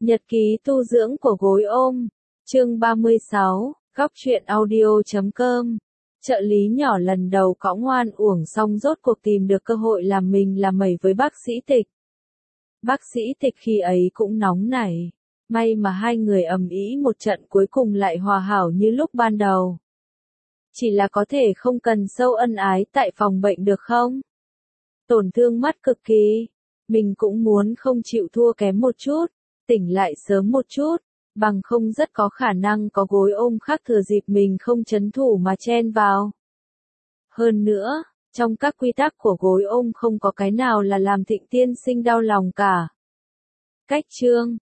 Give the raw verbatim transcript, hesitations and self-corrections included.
Nhật ký tu dưỡng của gối ôm. Chương ba mươi sáu, góc truyện audio chấm com. Trợ lý nhỏ lần đầu cõng oan uổng xong rốt cuộc tìm được cơ hội làm mình làm mẩy với bác sĩ Tịch. Bác sĩ Tịch khi ấy cũng nóng nảy. May mà hai người ầm ĩ một trận cuối cùng lại hòa hảo như lúc ban đầu. Chỉ là có thể không cần sâu ân ái tại phòng bệnh được không? Tổn thương mắt cực kỳ. Mình cũng muốn không chịu thua kém một chút. Tỉnh lại sớm một chút, bằng không rất có khả năng có gối ôm khác thừa dịp mình không trấn thủ mà chen vào. Hơn nữa, trong các quy tắc của gối ôm không có cái nào là làm Thịnh tiên sinh đau lòng cả. Cách chương,